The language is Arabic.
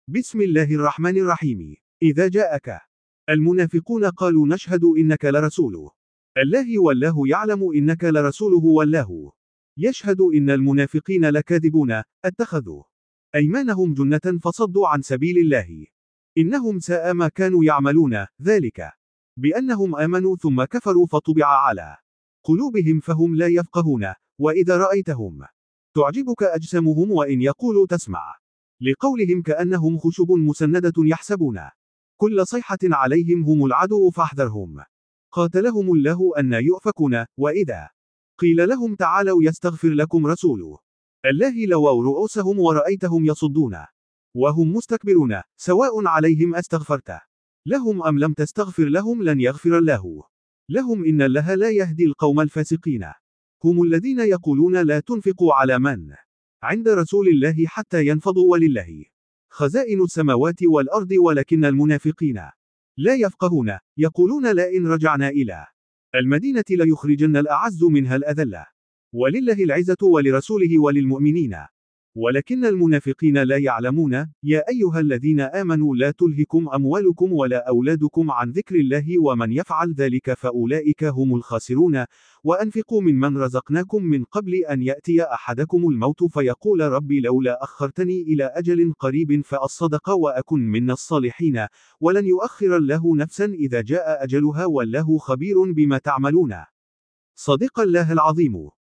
بسم الله الرحمن الرحيم. إذا جاءك المنافقون قالوا نشهد إنك لرسوله الله والله يعلم إنك لرسوله والله يشهد إن المنافقين لكاذبون. اتخذوا أيمانهم جنة فصدوا عن سبيل الله إنهم ساء ما كانوا يعملون، ذلك بأنهم آمنوا ثم كفروا فطبع على قلوبهم فهم لا يفقهون. وإذا رأيتهم تعجبك أجسامهم وإن يقولوا تسمع لقولهم كأنهم خشب مسندة يحسبون كل صيحة عليهم هم العدو فاحذرهم قاتلهم الله أن يؤفكون. وإذا قيل لهم تعالوا يستغفر لكم رسوله الله لووا رؤوسهم ورأيتهم يصدون وهم مستكبرون سواء عليهم أستغفرت لهم أم لم تستغفر لهم لن يغفر الله لهم إن الله لا يهدي القوم الفاسقين. هم الذين يقولون لا تنفقوا على من عند رسول الله حتى ينفضوا ولله خزائن السماوات والأرض ولكن المنافقين لا يفقهون. يقولون لئن رجعنا إلى المدينة ليخرجن الأعز منها الأذل ولله العزة ولرسوله وللمؤمنين ولكن المنافقين لا يعلمون. يا أيها الذين آمنوا لا تلهكم أموالكم ولا أولادكم عن ذكر الله ومن يفعل ذلك فأولئك هم الخاسرون. وأنفقوا ممن رزقناكم من قبل أن يأتي أحدكم الموت فيقول ربي لولا أخرتني إلى أجل قريب فأصدق وأكن من الصالحين ولن يؤخر الله نفسا إذا جاء أجلها والله خبير بما تعملون. صدق الله العظيم.